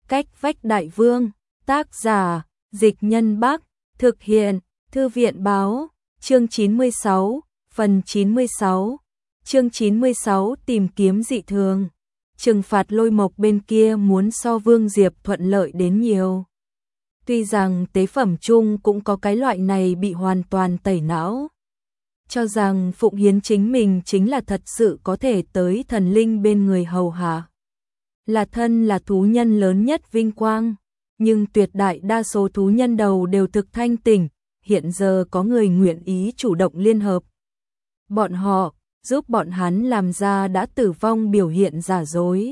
Cách vách đại vương, tác giả, Dịch Nhân Bắc, thực hiện, Thư viện báo, chương 96, phần 96, chương 96 tìm kiếm dị thường. Trừng phạt Lôi Mộc bên kia muốn so Vương Diệp thuận lợi đến nhiều. Tuy rằng tế phẩm chung cũng có cái loại này bị hoàn toàn tẩy não. Cho rằng phụng hiến chính mình chính là thật sự có thể tới thần linh bên người hầu hạ. Là thân là thú nhân lớn nhất vinh quang, nhưng tuyệt đại đa số thú nhân đầu đều thực thanh tỉnh, hiện giờ có người nguyện ý chủ động liên hợp. Bọn họ, giúp bọn hắn làm ra đã tử vong biểu hiện giả dối.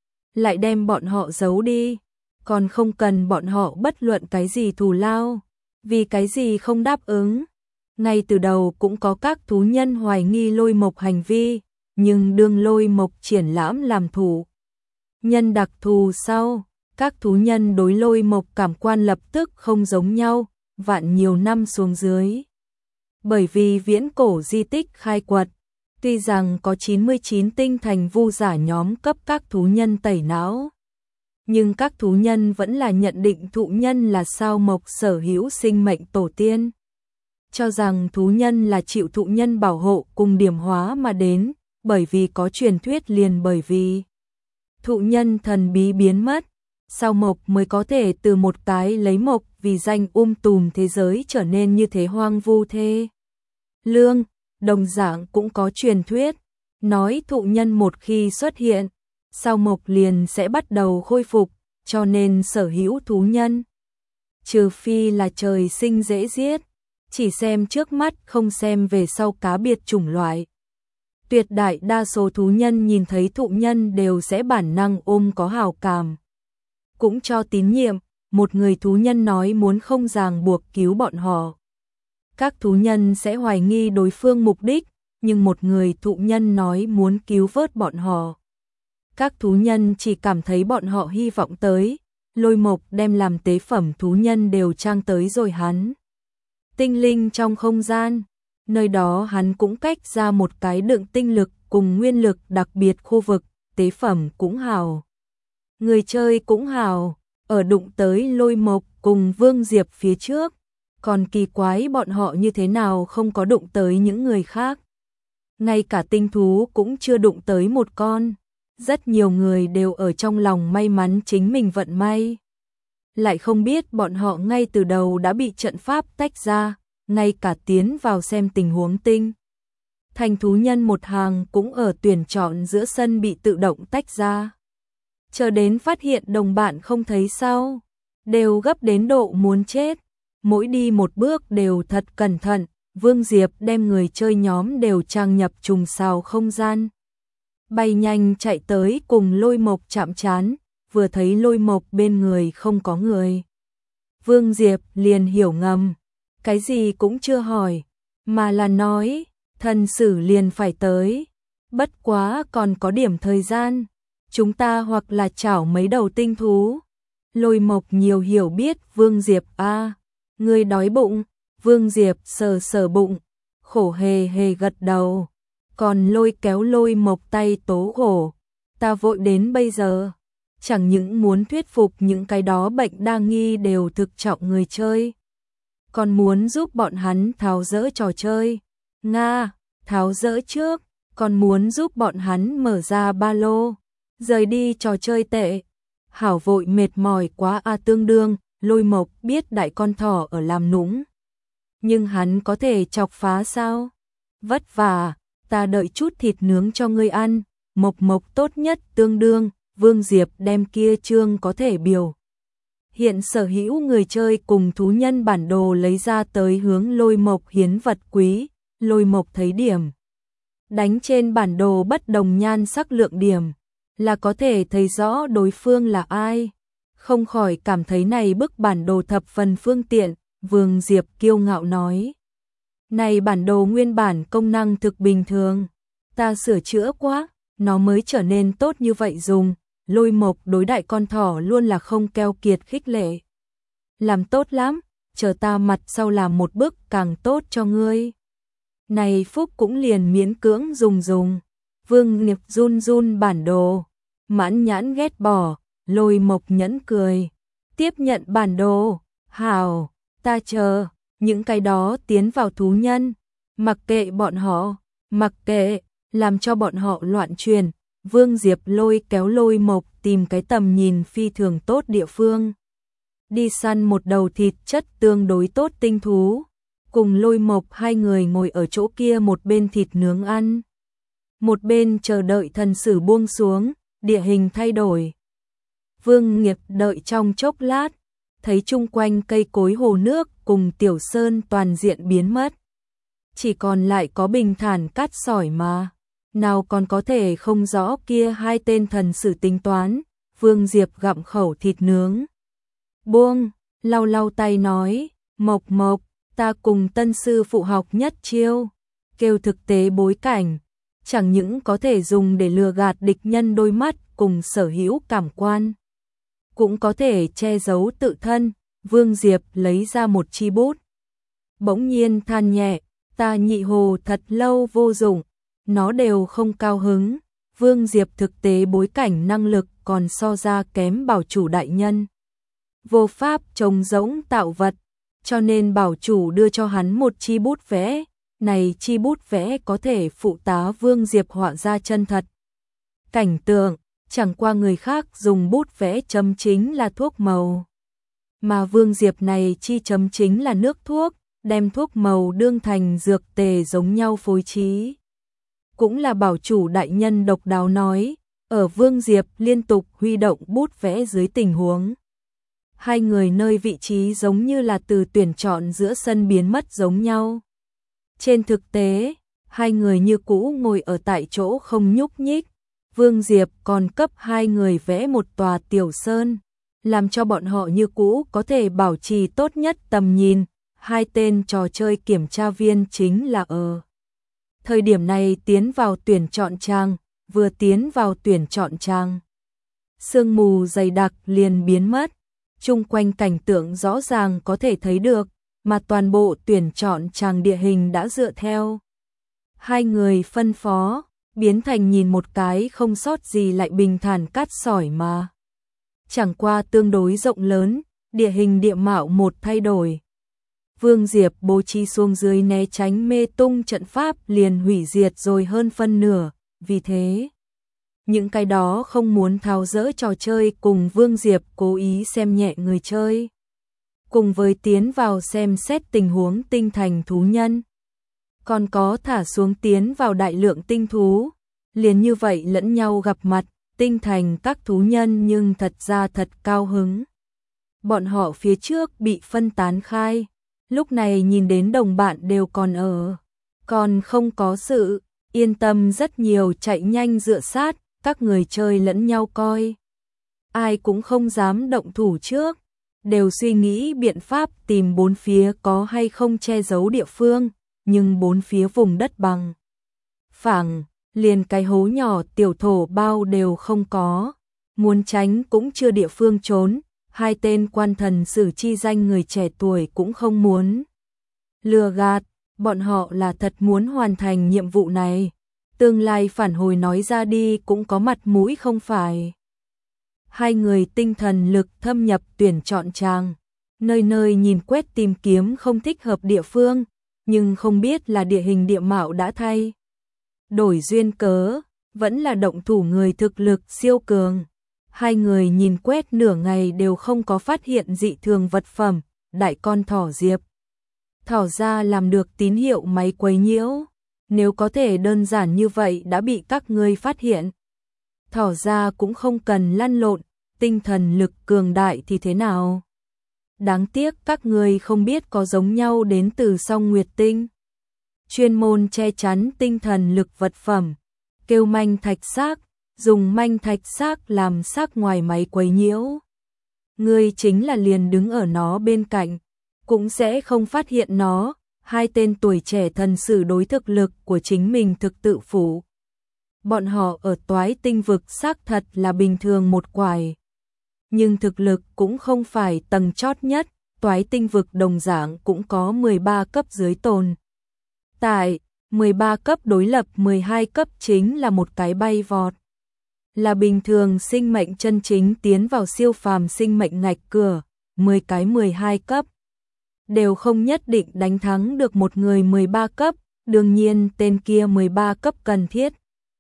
Lại đem bọn họ giấu đi, còn không cần bọn họ bất luận cái gì thù lao, vì cái gì không đáp ứng. Ngay từ đầu cũng có các thú nhân hoài nghi Lôi Mộc hành vi, nhưng đương Lôi Mộc triển lãm làm thủ nhân đặc thù sau, các thú nhân đối Lôi Mộc cảm quan lập tức không giống nhau, vạn nhiều năm xuống dưới. Bởi vì viễn cổ di tích khai quật, tuy rằng có 99 tinh thành vu giả nhóm cấp các thú nhân tẩy não, nhưng các thú nhân vẫn là nhận định thụ nhân là sao mộc sở hữu sinh mệnh tổ tiên. Cho rằng thú nhân là chịu thụ nhân bảo hộ cùng điểm hóa mà đến, bởi vì có truyền thuyết liền bởi vì thụ nhân thần bí biến mất, sao mộc mới có thể từ một cái lấy mộc vì danh tùm thế giới trở nên như thế hoang vu thê lương. Đồng dạng cũng có truyền thuyết, nói thụ nhân một khi xuất hiện, sao mộc liền sẽ bắt đầu khôi phục, cho nên sở hữu thú nhân, trừ phi là trời sinh dễ giết, chỉ xem trước mắt không xem về sau cá biệt chủng loại. Tuyệt đại đa số thú nhân nhìn thấy thụ nhân đều sẽ bản năng có hảo cảm, cũng cho tín nhiệm. Một người thú nhân nói muốn không ràng buộc cứu bọn họ, các thú nhân sẽ hoài nghi đối phương mục đích, nhưng một người thụ nhân nói muốn cứu vớt bọn họ, các thú nhân chỉ cảm thấy bọn họ hy vọng tới. Lôi Mộc đem làm tế phẩm thú nhân đều trang tới rồi hắn tinh linh trong không gian, nơi đó hắn cũng cách ra một cái đựng tinh lực cùng nguyên lực đặc biệt khu vực, tế phẩm cũng hào, người chơi cũng hào. Ở đụng tới Lôi Mộc cùng Vương Diệp phía trước, còn kỳ quái bọn họ như thế nào không có đụng tới những người khác. Ngay cả tinh thú cũng chưa đụng tới một con. Rất nhiều người đều ở trong lòng may mắn chính mình vận may. Lại không biết bọn họ ngay từ đầu đã bị trận pháp tách ra, ngay cả tiến vào xem tình huống tinh thành thú nhân một hàng cũng ở tuyển chọn giữa sân bị tự động tách ra. Chờ đến phát hiện đồng bạn không thấy sau, đều gấp đến độ muốn chết, mỗi đi một bước đều thật cẩn thận. Vương Diệp đem người chơi nhóm đều trang nhập trùng xào không gian, bay nhanh chạy tới cùng Lôi Mộc chạm trán, vừa thấy Lôi Mộc bên người không có người, Vương Diệp liền hiểu ngầm, cái gì cũng chưa hỏi, mà là nói, thần sử liền phải tới, bất quá còn có điểm thời gian, chúng ta hoặc là chảo mấy đầu tinh thú. Lôi Mộc nhiều hiểu biết Vương Diệp người đói bụng. Vương Diệp sờ sờ bụng, khổ hề hề gật đầu, còn lôi kéo Lôi Mộc tay tố khổ, ta vội đến bây giờ, chẳng những muốn thuyết phục những cái đó bệnh đa nghi đều thực trọng người chơi, còn muốn giúp bọn hắn tháo dỡ trò chơi. Nga, tháo dỡ trước, còn muốn giúp bọn hắn mở ra ba lô, rời đi trò chơi tệ. Hảo vội mệt mỏi quá tương đương, Lôi Mộc biết đại con thỏ ở làm nũng, nhưng hắn có thể chọc phá sao? Vất vả, ta đợi chút thịt nướng cho ngươi ăn. Mộc Mộc tốt nhất tương đương. Vương Diệp đem kia chương có thể biểu hiện sở hữu người chơi cùng thú nhân bản đồ lấy ra tới hướng Lôi Mộc hiến vật quý. Lôi Mộc thấy điểm đánh trên bản đồ bất đồng nhan sắc lượng điểm, là có thể thấy rõ đối phương là ai, không khỏi cảm thấy này bức bản đồ thập phần phương tiện. Vương Diệp kiêu ngạo nói, này bản đồ nguyên bản công năng thực bình thường, ta sửa chữa quá, nó mới trở nên tốt như vậy dùng. Lôi Mộc đối đại con thỏ luôn là không keo kiệt khích lệ, làm tốt lắm, chờ ta mặt sau làm một bức càng tốt cho ngươi. Này Phúc cũng liền miễn cưỡng dùng. Vương Diệp run run bản đồ, mãn nhãn ghét bỏ, Lôi Mộc nhẫn cười, tiếp nhận bản đồ, hảo, ta chờ, những cái đó tiến vào thú nhân, mặc kệ bọn họ, mặc kệ, làm cho bọn họ loạn truyền. Vương Diệp lôi kéo Lôi Mộc tìm cái tầm nhìn phi thường tốt địa phương. Đi săn một đầu thịt chất tương đối tốt tinh thú, cùng Lôi Mộc hai người ngồi ở chỗ kia một bên thịt nướng ăn, một bên chờ đợi thần sử buông xuống, địa hình thay đổi. Vương Nghiệp đợi trong chốc lát, thấy chung quanh cây cối hồ nước cùng tiểu sơn toàn diện biến mất. Chỉ còn lại có bình thản cát sỏi mà, nào còn có thể không rõ kia hai tên thần sử tính toán. Vương Diệp gặm khẩu thịt nướng, buông, lau lau tay nói, Mộc Mộc, ta cùng tân sư phụ học nhất chiêu, kêu thực tế bối cảnh, chẳng những có thể dùng để lừa gạt địch nhân đôi mắt cùng sở hữu cảm quan, cũng có thể che giấu tự thân. Vương Diệp lấy ra một chi bút, bỗng nhiên than nhẹ, ta nhị hồ thật lâu vô dụng, nó đều không cao hứng. Vương Diệp thực tế bối cảnh năng lực còn so ra kém bảo chủ đại nhân, vô pháp trồng giống tạo vật, cho nên bảo chủ đưa cho hắn một chi bút vẽ. Này chi bút vẽ có thể phụ tá Vương Diệp họa ra chân thật cảnh tượng, chẳng qua người khác dùng bút vẽ chấm chính là thuốc màu, mà Vương Diệp này chi chấm chính là nước thuốc, đem thuốc màu đương thành dược tề giống nhau phối trí. Cũng là bảo chủ đại nhân độc đáo nói, ở Vương Diệp liên tục huy động bút vẽ dưới tình huống, hai người nơi vị trí giống như là từ tuyển chọn giữa sân biến mất giống nhau. Trên thực tế, hai người như cũ ngồi ở tại chỗ không nhúc nhích. Vương Diệp còn cấp hai người vẽ một tòa tiểu sơn, làm cho bọn họ như cũ có thể bảo trì tốt nhất tầm nhìn. Hai tên trò chơi kiểm tra viên chính là ở thời điểm này tiến vào tuyển chọn trang, vừa tiến vào tuyển chọn trang, sương mù dày đặc liền biến mất, chung quanh cảnh tượng rõ ràng có thể thấy được, mà toàn bộ tuyển chọn trang địa hình đã dựa theo hai người phân phó, biến thành nhìn một cái không sót gì lại bình thản cát sỏi mà. Chẳng qua tương đối rộng lớn, địa hình địa mạo một thay đổi. Vương Diệp bố trí xuống dưới né tránh mê tung trận pháp liền hủy diệt rồi hơn phân nửa, vì thế những cái đó không muốn tháo dỡ trò chơi cùng Vương Diệp cố ý xem nhẹ người chơi, cùng với tiến vào xem xét tình huống tinh thành thú nhân, còn có thả xuống tiến vào đại lượng tinh thú, liền như vậy lẫn nhau gặp mặt. Tinh thành các thú nhân nhưng thật ra thật cao hứng. Bọn họ phía trước bị phân tán khai, lúc này nhìn đến đồng bạn đều còn ở, còn không có sự yên tâm rất nhiều, chạy nhanh dựa sát, các người chơi lẫn nhau coi. Ai cũng không dám động thủ trước, đều suy nghĩ biện pháp tìm bốn phía có hay không che giấu địa phương, nhưng bốn phía vùng đất bằng phẳng, liền cái hố nhỏ tiểu thổ bao đều không có, muốn tránh cũng chưa địa phương trốn. Hai tên quan thần sử chi danh người trẻ tuổi cũng không muốn lừa gạt, bọn họ là thật muốn hoàn thành nhiệm vụ này, tương lai phản hồi nói ra đi cũng có mặt mũi không phải. Hai người tinh thần lực thâm nhập tuyển chọn trang, nơi nơi nhìn quét tìm kiếm không thích hợp địa phương, nhưng không biết là địa hình địa mạo đã thay đổi duyên cớ, vẫn là động thủ người thực lực siêu cường. Hai người nhìn quét nửa ngày đều không có phát hiện dị thường vật phẩm. Đại con thỏ Diệp thỏ ra làm được tín hiệu máy quấy nhiễu, nếu có thể đơn giản như vậy đã bị các ngươi phát hiện. Thỏ ra cũng không cần lăn lộn, tinh thần lực cường đại thì thế nào? Đáng tiếc các ngươi không biết có giống nhau đến từ Song Nguyệt Tinh, chuyên môn che chắn tinh thần lực vật phẩm, kêu manh thạch xác, dùng manh thạch xác làm xác ngoài máy quấy nhiễu. Ngươi chính là liền đứng ở nó bên cạnh, cũng sẽ không phát hiện nó. Hai tên tuổi trẻ thần sử đối thực lực của chính mình thực tự phủ. Bọn họ ở Toái Tinh vực xác thật là bình thường một quải, nhưng thực lực cũng không phải tầng chót nhất. Toái Tinh vực đồng dạng cũng có 13 cấp dưới tồn tại, 13 cấp đối lập 12 cấp chính là một cái bay vọt. là bình thường sinh mệnh chân chính tiến vào siêu phàm sinh mệnh ngạch cửa, 10 cái 12 cấp. Đều không nhất định đánh thắng được một người 13 cấp, đương nhiên tên kia 13 cấp cần thiết.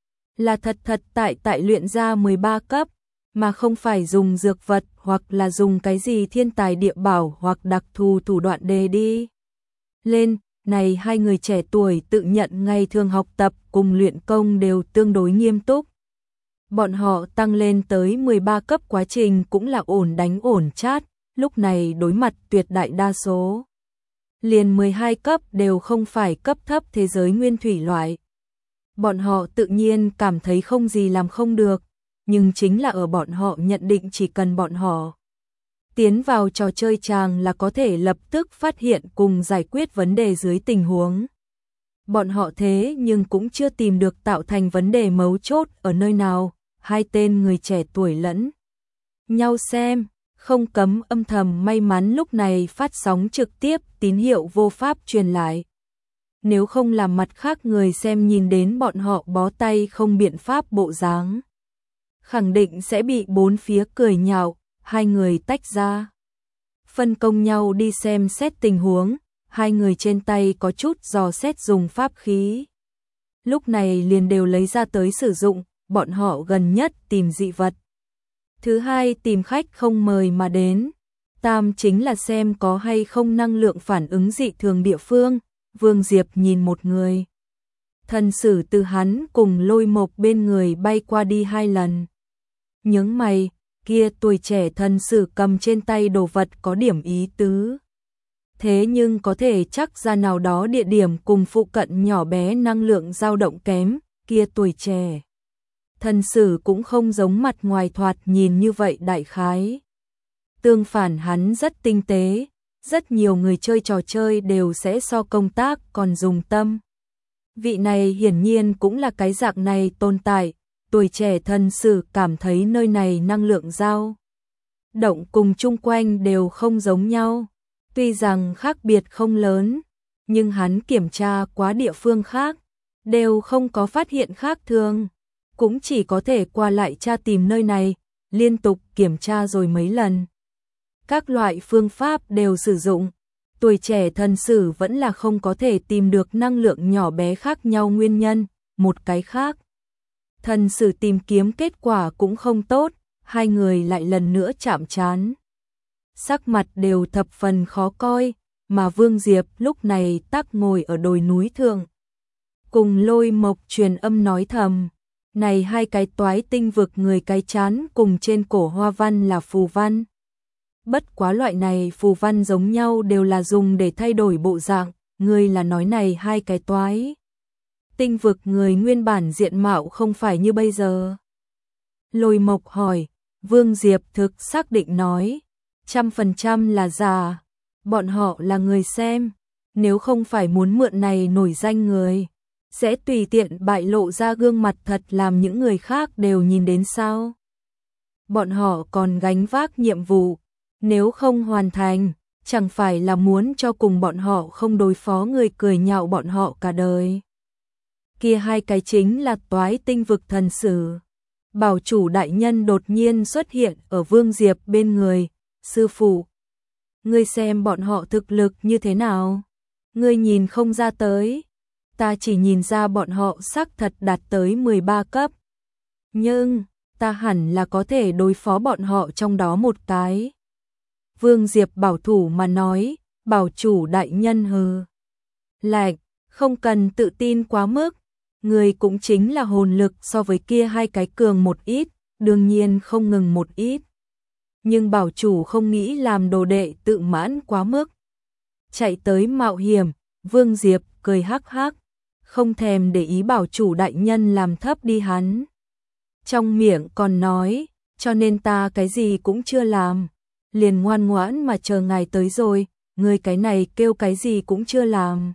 Là thật tại luyện ra 13 cấp, mà không phải dùng dược vật hoặc là dùng cái gì thiên tài địa bảo hoặc đặc thù thủ đoạn đề đi. Lên, này hai người trẻ tuổi tự nhận ngày thường học tập cùng luyện công đều tương đối nghiêm túc. Bọn họ tăng lên tới 13 cấp quá trình cũng là ổn đánh ổn chát, lúc này đối mặt tuyệt đại đa số. Liền 12 cấp đều không phải cấp thấp thế giới nguyên thủy loại. Bọn họ tự nhiên cảm thấy không gì làm không được, nhưng chính là ở bọn họ nhận định chỉ cần bọn họ tiến vào trò chơi chàng là có thể lập tức phát hiện cùng giải quyết vấn đề dưới tình huống. Bọn họ thế nhưng cũng chưa tìm được tạo thành vấn đề mấu chốt ở nơi nào, hai tên người trẻ tuổi lẫn nhau xem, không cấm âm thầm may mắn lúc này phát sóng trực tiếp tín hiệu vô pháp truyền lại. Nếu không làm mặt khác người xem nhìn đến bọn họ bó tay không biện pháp bộ dáng, khẳng định sẽ bị bốn phía cười nhạo, hai người tách ra. Phân công nhau đi xem xét tình huống, hai người trên tay có chút dò xét dùng pháp khí. Lúc này liền đều lấy ra tới sử dụng, bọn họ gần nhất tìm dị vật. Thứ hai tìm khách không mời mà đến. Tam chính là xem có hay không năng lượng phản ứng dị thường địa phương. Vương Diệp nhìn một người. Thần sử từ hắn cùng Lôi Mộc bên người bay qua đi 2 lần. Nhướng mày, kia tuổi trẻ thần sử cầm trên tay đồ vật có điểm ý tứ. Thế nhưng có thể chắc ra nào đó địa điểm cùng phụ cận nhỏ bé năng lượng dao động kém, kia tuổi trẻ. Thần sử cũng không giống mặt ngoài thoạt nhìn như vậy đại khái. Tương phản hắn rất tinh tế, rất nhiều người chơi trò chơi đều sẽ so công tác còn dùng tâm. Vị này hiển nhiên cũng là cái dạng này tồn tại, tuổi trẻ thần sử cảm thấy nơi này năng lượng dao động cùng chung quanh đều không giống nhau. Tuy rằng khác biệt không lớn, nhưng hắn kiểm tra quá địa phương khác, đều không có phát hiện khác thường. Cũng chỉ có thể qua lại tra tìm nơi này, liên tục kiểm tra rồi mấy lần. Các loại phương pháp đều sử dụng, tuổi trẻ thần sử vẫn là không có thể tìm được năng lượng nhỏ bé khác nhau nguyên nhân, một cái khác. Thần sử tìm kiếm kết quả cũng không tốt, hai người lại lần nữa chạm trán. Sắc mặt đều thập phần khó coi, mà Vương Diệp lúc này tắc ngồi ở đồi núi thượng. Cùng Lôi Mộc truyền âm nói thầm. Này hai cái toái tinh vực người cái chán cùng trên cổ hoa văn là phù văn. Bất quá loại này phù văn giống nhau đều là dùng để thay đổi bộ dạng, người là nói này hai cái toái. Tinh vực người nguyên bản diện mạo không phải như bây giờ. Lôi Mộc hỏi, Vương Diệp thực xác định nói, 100% là giả, bọn họ là người xem, nếu không phải muốn mượn này nổi danh người. Sẽ tùy tiện bại lộ ra gương mặt thật làm những người khác đều nhìn đến sao. Bọn họ còn gánh vác nhiệm vụ, nếu không hoàn thành, chẳng phải là muốn cho cùng bọn họ không đối phó người cười nhạo bọn họ cả đời. Kia hai cái chính là toái tinh vực thần sử. Bảo chủ đại nhân đột nhiên xuất hiện ở Vương Diệp bên người, sư phụ. Ngươi xem bọn họ thực lực như thế nào? Ngươi nhìn không ra tới. Ta chỉ nhìn ra bọn họ xác thật đạt tới 13 cấp. Nhưng, ta hẳn là có thể đối phó bọn họ trong đó một cái. Vương Diệp bảo thủ mà nói, bảo chủ đại nhân hừ. Lạnh, không cần tự tin quá mức. Người cũng chính là hồn lực so với kia hai cái cường một ít, đương nhiên không ngừng một ít. Nhưng bảo chủ không nghĩ làm đồ đệ tự mãn quá mức. Chạy tới mạo hiểm, Vương Diệp cười hắc hắc. Không thèm để ý bảo chủ đại nhân làm thấp đi hắn. Trong miệng còn nói, cho nên ta cái gì cũng chưa làm. Liền ngoan ngoãn mà chờ ngài tới rồi, người cái này kêu cái gì cũng chưa làm.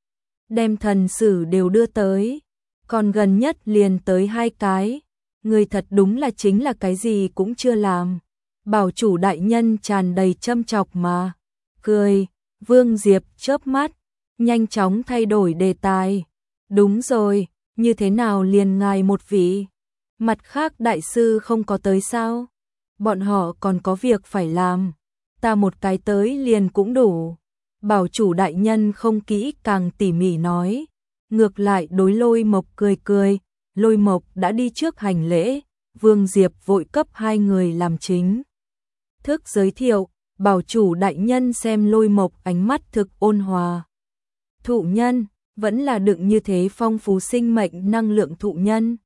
Đem thần sử đều đưa tới, còn gần nhất liền tới 2 cái. Người thật đúng là chính là cái gì cũng chưa làm. Bảo chủ đại nhân tràn đầy châm chọc mà. Cười, Vương Diệp chớp mắt, nhanh chóng thay đổi đề tài. Đúng rồi, như thế nào liền ngài một vị? Mặt khác đại sư không có tới sao? Bọn họ còn có việc phải làm. Ta một cái tới liền cũng đủ. Bảo chủ đại nhân không kỹ càng tỉ mỉ nói. Ngược lại đối Lôi Mộc cười cười. Lôi Mộc đã đi trước hành lễ. Vương Diệp vội cấp hai người làm chính thức giới thiệu. Bảo chủ đại nhân xem Lôi Mộc ánh mắt thực ôn hòa. Thụ nhân, vẫn là đựng như thế phong phú sinh mệnh năng lượng thụ nhân.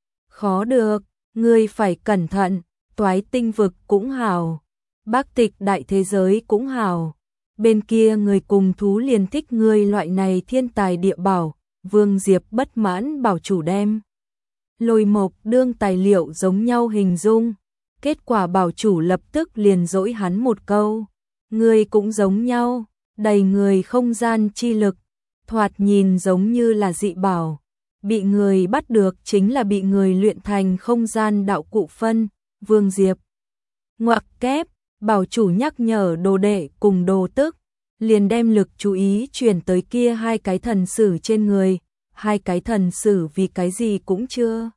Khó được, ngươi phải cẩn thận, Toái tinh vực cũng hảo, Bắc Tịch đại thế giới cũng hảo. Bên kia người cùng thú liền thích ngươi loại này thiên tài địa bảo. Vương Diệp bất mãn bảo chủ đem Lôi Mộc đương tài liệu giống nhau hình dung. Kết quả bảo chủ lập tức liền dỗi hắn một câu. Ngươi cũng giống nhau, đầy người không gian chi lực, thoạt nhìn giống như là dị bảo. Bị người bắt được chính là bị người luyện thành không gian đạo cụ phân. Vương Diệp ngoặc kép, bảo chủ nhắc nhở đồ đệ cùng đồ tức, liền đem lực chú ý chuyển tới kia hai cái thần sử trên người. Hai cái thần sử vì cái gì cũng chưa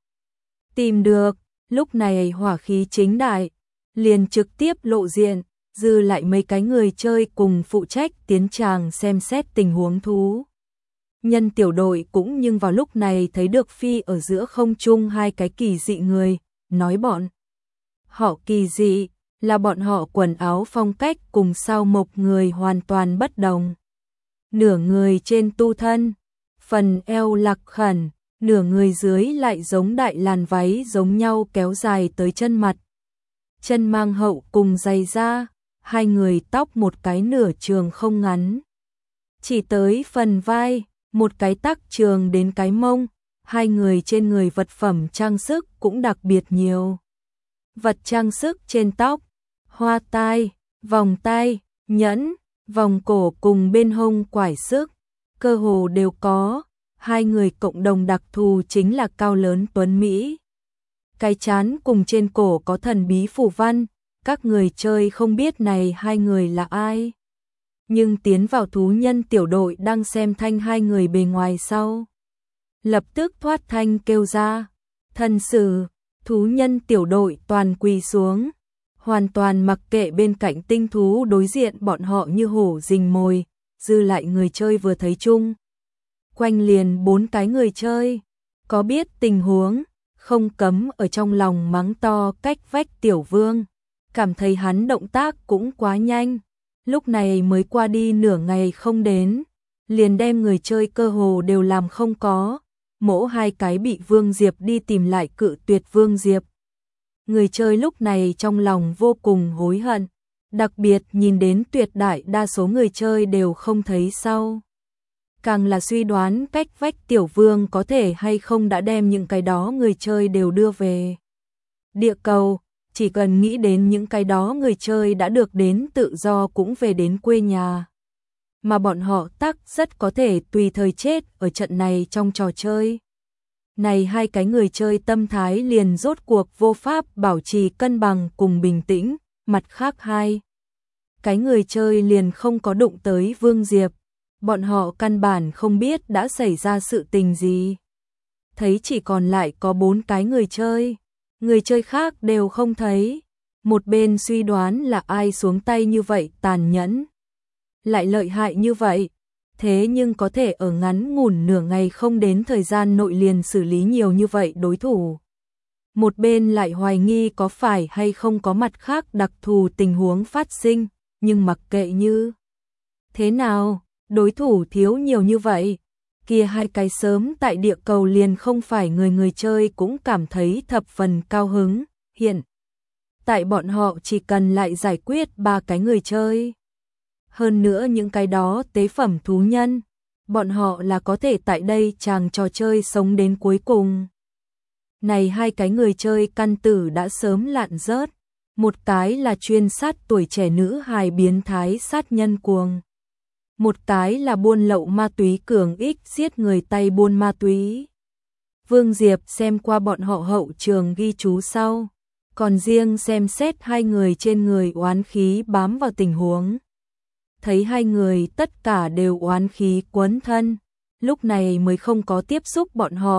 tìm được, lúc này hỏa khí chính đại, liền trực tiếp lộ diện, dư lại mấy cái người chơi cùng phụ trách tiến tràng xem xét tình huống thú. Nhân tiểu đội cũng nhưng vào lúc này thấy được phi ở giữa không trung hai cái kỳ dị người, nói bọn họ kỳ dị là bọn họ quần áo phong cách cùng sao Mộc người hoàn toàn bất đồng. Nửa người trên tu thân, phần eo lạc khẩn, nửa người dưới lại giống đại làn váy giống nhau kéo dài tới chân mặt. Chân mang hậu cùng giày da, hai người tóc một cái nửa trường không ngắn. Chỉ tới phần vai, một cái tắc trường đến cái mông, hai người trên người vật phẩm trang sức cũng đặc biệt nhiều. Vật trang sức trên tóc, hoa tai, vòng tai, nhẫn, vòng cổ cùng bên hông quải sức, cơ hồ đều có. Hai người cộng đồng đặc thù chính là cao lớn tuấn Mỹ. Cái trán cùng trên cổ có thần bí phù văn, các người chơi không biết này hai người là ai. Nhưng tiến vào thú nhân tiểu đội đang xem thanh hai người bề ngoài sau. Lập tức thoát thanh kêu ra, thần sử, thú nhân tiểu đội toàn quỳ xuống. Hoàn toàn mặc kệ bên cạnh tinh thú đối diện bọn họ như hổ rình mồi, dư lại người chơi vừa thấy chung. Quanh liền bốn cái người chơi, có biết tình huống, không cấm ở trong lòng mắng to cách vách tiểu vương, cảm thấy hắn động tác cũng quá nhanh, lúc này mới qua đi nửa ngày không đến, liền đem người chơi cơ hồ đều làm không có, mỗ hai cái bị Vương Diệp đi tìm lại cự tuyệt Vương Diệp. Người chơi lúc này trong lòng vô cùng hối hận, đặc biệt nhìn đến tuyệt đại đa số người chơi đều không thấy sau. Càng là suy đoán cách vách tiểu vương có thể hay không đã đem những cái đó người chơi đều đưa về địa cầu, chỉ cần nghĩ đến những cái đó người chơi đã được đến tự do cũng về đến quê nhà. Mà bọn họ tắc rất có thể tùy thời chết ở trận này trong trò chơi. Này hai cái người chơi tâm thái liền rốt cuộc vô pháp bảo trì cân bằng cùng bình tĩnh, mặt khác hai cái người chơi liền không có đụng tới Vương Diệp. Bọn họ căn bản không biết đã xảy ra sự tình gì. Thấy chỉ còn lại có 4 cái người chơi khác đều không thấy. Một bên suy đoán là ai xuống tay như vậy tàn nhẫn, lại lợi hại như vậy, thế nhưng có thể ở ngắn ngủn nửa ngày không đến thời gian nội liền xử lý nhiều như vậy đối thủ. Một bên lại hoài nghi có phải hay không có mặt khác đặc thù tình huống phát sinh, nhưng mặc kệ như thế nào, đối thủ thiếu nhiều như vậy, kia hai cái sớm tại địa cầu liền không phải người chơi cũng cảm thấy thập phần cao hứng, hiện tại bọn họ chỉ cần lại giải quyết 3 cái người chơi. Hơn nữa những cái đó tế phẩm thú nhân, bọn họ là có thể tại đây chàng trò chơi sống đến cuối cùng. Này hai cái người chơi căn tử đã sớm lạn rớt, một cái là chuyên sát tuổi trẻ nữ hài biến thái sát nhân cuồng. Một cái là buôn lậu ma túy cường ích giết người tay buôn ma túy. Vương Diệp xem qua bọn họ hậu trường ghi chú sau, còn riêng xem xét hai người trên người oán khí bám vào tình huống. Thấy hai người tất cả đều oán khí quấn thân, lúc này mới không có tiếp xúc bọn họ,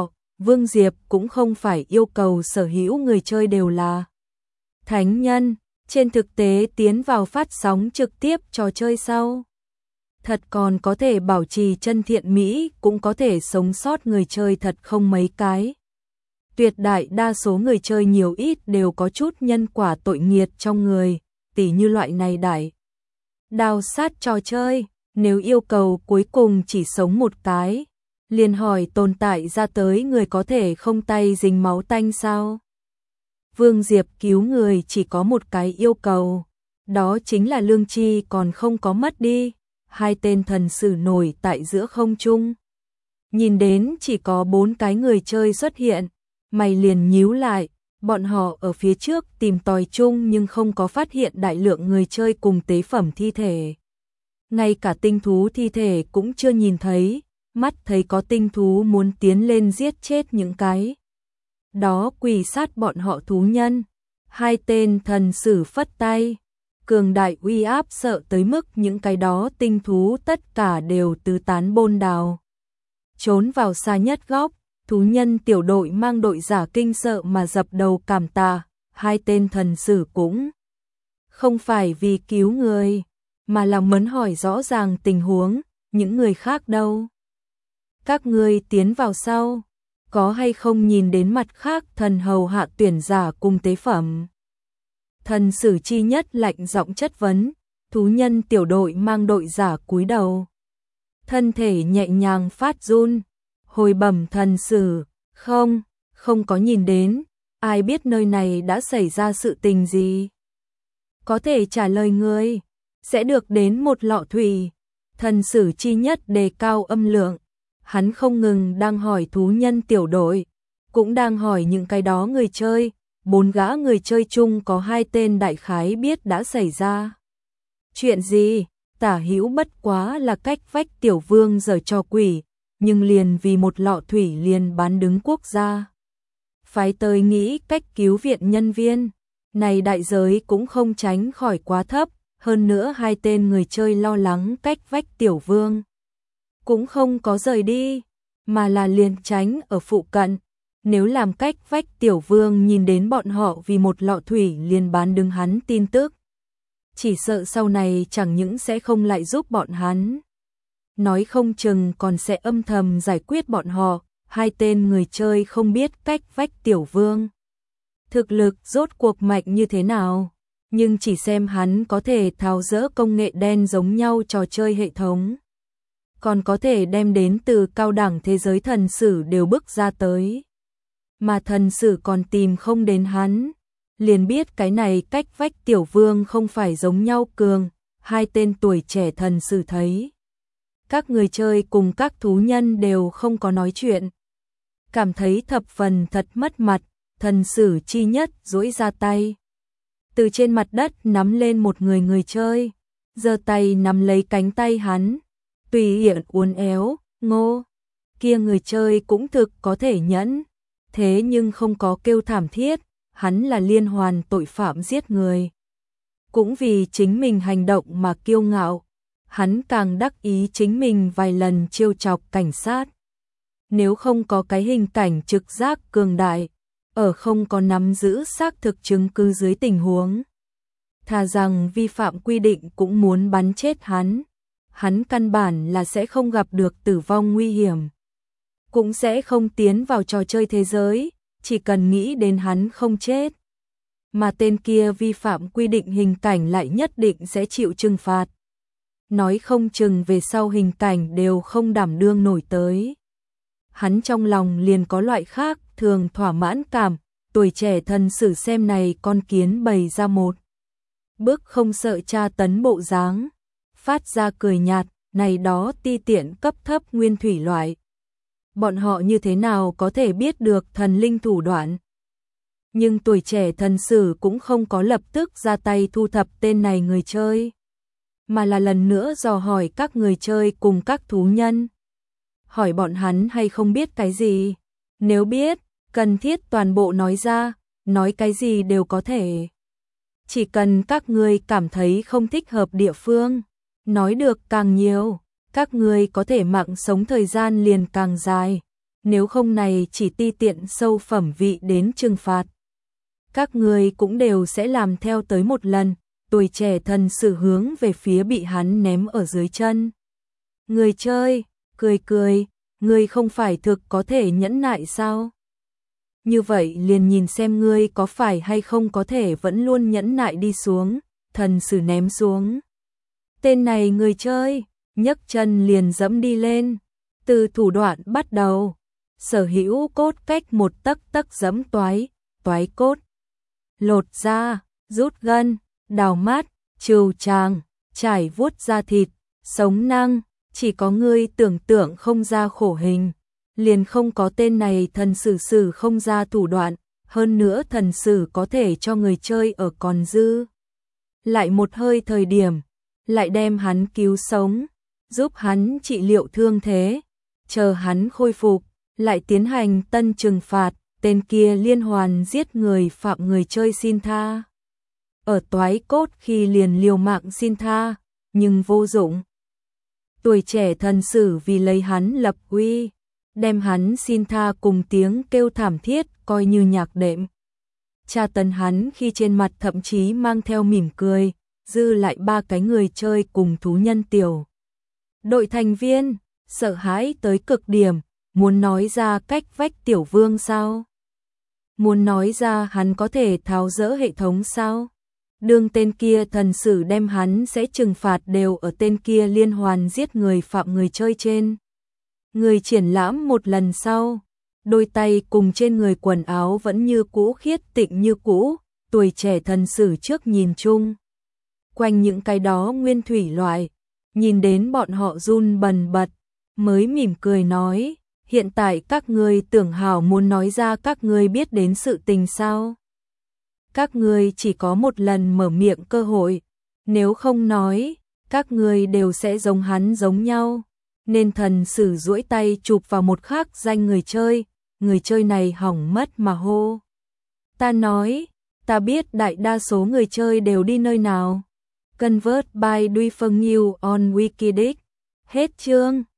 Vương Diệp cũng không phải yêu cầu sở hữu người chơi đều là thánh nhân, trên thực tế tiến vào phát sóng trực tiếp trò chơi sau. Thật còn có thể bảo trì chân thiện mỹ, cũng có thể sống sót người chơi thật không mấy cái. Tuyệt đại đa số người chơi nhiều ít đều có chút nhân quả tội nghiệt trong người, tỉ như loại này đại đào sát trò chơi, nếu yêu cầu cuối cùng chỉ sống một cái, liền hỏi tồn tại ra tới người có thể không tay dính máu tanh sao? Vương Diệp cứu người chỉ có một cái yêu cầu, đó chính là lương tri còn không có mất đi. Hai tên thần sử nổi tại giữa không trung. Nhìn đến chỉ có 4 cái người chơi xuất hiện, mày liền nhíu lại, bọn họ ở phía trước tìm tòi chung nhưng không có phát hiện đại lượng người chơi cùng tế phẩm thi thể. Ngay cả tinh thú thi thể cũng chưa nhìn thấy, mắt thấy có tinh thú muốn tiến lên giết chết những cái đó quỳ sát bọn họ thú nhân. Hai tên thần sử phất tay, cường đại uy áp sợ tới mức những cái đó tinh thú tất cả đều tứ tán bôn đào. Trốn vào xa nhất góc, thú nhân tiểu đội mang đội giả kinh sợ mà dập đầu cảm tạ. Hai tên thần sử cũng không phải vì cứu người, mà là muốn hỏi rõ ràng tình huống, những người khác đâu. Các ngươi tiến vào sau, có hay không nhìn đến mặt khác thần hầu hạ tuyển giả cùng tế phẩm? Thần sử chi nhất lạnh giọng chất vấn, thú nhân tiểu đội mang đội giả cúi đầu. Thân thể nhẹ nhàng phát run, hồi bẩm thần sử, không có nhìn đến, ai biết nơi này đã xảy ra sự tình gì. Có thể trả lời ngươi, sẽ được đến một lọ thủy. Thần sử chi nhất đề cao âm lượng, hắn không ngừng đang hỏi thú nhân tiểu đội, cũng đang hỏi những cái đó người chơi. 4 gã người chơi chung có 2 tên đại khái biết đã xảy ra chuyện gì, tả hữu bất quá là cách vách tiểu vương giở trò quỷ, nhưng liền vì một lọ thủy liền bán đứng quốc gia. Phái tới nghĩ cách cứu viện nhân viên, này đại giới cũng không tránh khỏi quá thấp, hơn nữa 2 tên người chơi lo lắng cách vách tiểu vương. Cũng không có rời đi, mà là liền tránh ở phụ cận. Nếu làm cách vách tiểu vương nhìn đến bọn họ vì một lọ thủy liền bán đứng hắn tin tức, chỉ sợ sau này chẳng những sẽ không lại giúp bọn hắn, nói không chừng còn sẽ âm thầm giải quyết bọn họ. 2 tên người chơi không biết cách vách tiểu vương thực lực rốt cuộc mạnh như thế nào, nhưng chỉ xem hắn có thể tháo dỡ công nghệ đen giống nhau trò chơi hệ thống, còn có thể đem đến từ cao đẳng thế giới thần sử đều bước ra tới. Mà thần sử còn tìm không đến hắn, liền biết cái này cách vách tiểu vương không phải giống nhau cường. 2 tên tuổi trẻ thần sử thấy các người chơi cùng các thú nhân đều không có nói chuyện, cảm thấy thập phần thật mất mặt. Thần sử chi nhất duỗi ra tay, từ trên mặt đất nắm lên một người chơi, giơ tay nắm lấy cánh tay hắn, tùy tiện uốn éo. Ngô, kia người chơi cũng thực có thể nhẫn, thế nhưng không có kêu thảm thiết, hắn là liên hoàn tội phạm giết người. Cũng vì chính mình hành động mà kiêu ngạo, hắn càng đắc ý chính mình vài lần trêu chọc cảnh sát. Nếu không có cái hình cảnh trực giác cường đại, ở không có nắm giữ xác thực chứng cứ dưới tình huống, thà rằng vi phạm quy định cũng muốn bắn chết hắn. Hắn căn bản là sẽ không gặp được tử vong nguy hiểm, cũng sẽ không tiến vào trò chơi thế giới, chỉ cần nghĩ đến hắn không chết. Mà tên kia vi phạm quy định hình cảnh lại nhất định sẽ chịu trừng phạt. Nói không chừng về sau hình cảnh đều không đảm đương nổi tới. Hắn trong lòng liền có loại khác thường thỏa mãn cảm, tuổi trẻ thần sử xem này con kiến bày ra một bước không sợ tra tấn bộ dáng, phát ra cười nhạt, này đó ti tiện cấp thấp nguyên thủy loại. Bọn họ như thế nào có thể biết được thần linh thủ đoạn? Nhưng tuổi trẻ thần sử cũng không có lập tức ra tay thu thập tên này người chơi, mà là lần nữa dò hỏi các người chơi cùng các thú nhân. Hỏi bọn hắn hay không biết cái gì? Nếu biết, cần thiết toàn bộ nói ra, nói cái gì đều có thể. Chỉ cần các ngươi cảm thấy không thích hợp địa phương, nói được càng nhiều, các ngươi có thể mạng sống thời gian liền càng dài. nếu không này chỉ ti tiện sâu phẩm vị đến trừng phạt. Các ngươi cũng đều sẽ làm theo tới một lần. Tuổi trẻ thần sử hướng về phía bị hắn ném ở dưới chân. Người chơi, cười, ngươi không phải thực có thể nhẫn nại sao? Như vậy liền nhìn xem ngươi có phải hay không có thể vẫn luôn nhẫn nại đi xuống, thần sử ném xuống. Tên này người chơi, nhấc chân liền dẫm đi lên, từ thủ đoạn bắt đầu, sở hữu cốt cách một tấc tấc dẫm toái cốt, lột da, rút gân, đào mát, trừ tràng, trải vuốt da thịt, sống năng, chỉ có ngươi tưởng tượng không ra khổ hình, liền không có tên này thần sử không ra thủ đoạn, hơn nữa thần sử có thể cho người chơi ở còn dư. Lại một hơi thời điểm, lại đem hắn cứu sống, giúp hắn trị liệu thương thế, chờ hắn khôi phục, lại tiến hành tân trừng phạt, tên kia liên hoàn giết người phạm người chơi xin tha. Ở toái cốt khi liền liều mạng xin tha, nhưng vô dụng. Tuổi trẻ thần sử vì lấy hắn lập uy, đem hắn xin tha cùng tiếng kêu thảm thiết coi như nhạc đệm. Tra tấn hắn khi trên mặt thậm chí mang theo mỉm cười, dư lại 3 cái người chơi cùng thú nhân tiểu. Đội thành viên, sợ hãi tới cực điểm, muốn nói ra cách vách tiểu vương sao? Muốn nói ra hắn có thể tháo dỡ hệ thống sao? Đương tên kia thần sử đem hắn sẽ trừng phạt đều ở tên kia liên hoàn giết người phạm người chơi trên. Người triển lãm một lần sau, đôi tay cùng trên người quần áo vẫn như cũ khiết tịnh như cũ, tuổi trẻ thần sử trước nhìn chung. Quanh những cái đó nguyên thủy loại, nhìn đến bọn họ run bần bật, mới mỉm cười nói, hiện tại các ngươi tưởng hảo muốn nói ra các ngươi biết đến sự tình sao? Các ngươi chỉ có một lần mở miệng cơ hội, nếu không nói, các ngươi đều sẽ giống hắn giống nhau. Nên thần sử duỗi tay chụp vào một khắc danh người chơi này hỏng mất mà hô. Ta nói, ta biết đại đa số người chơi đều đi nơi nào. Convert by Duy Phân New on Wikidic. Hết chương.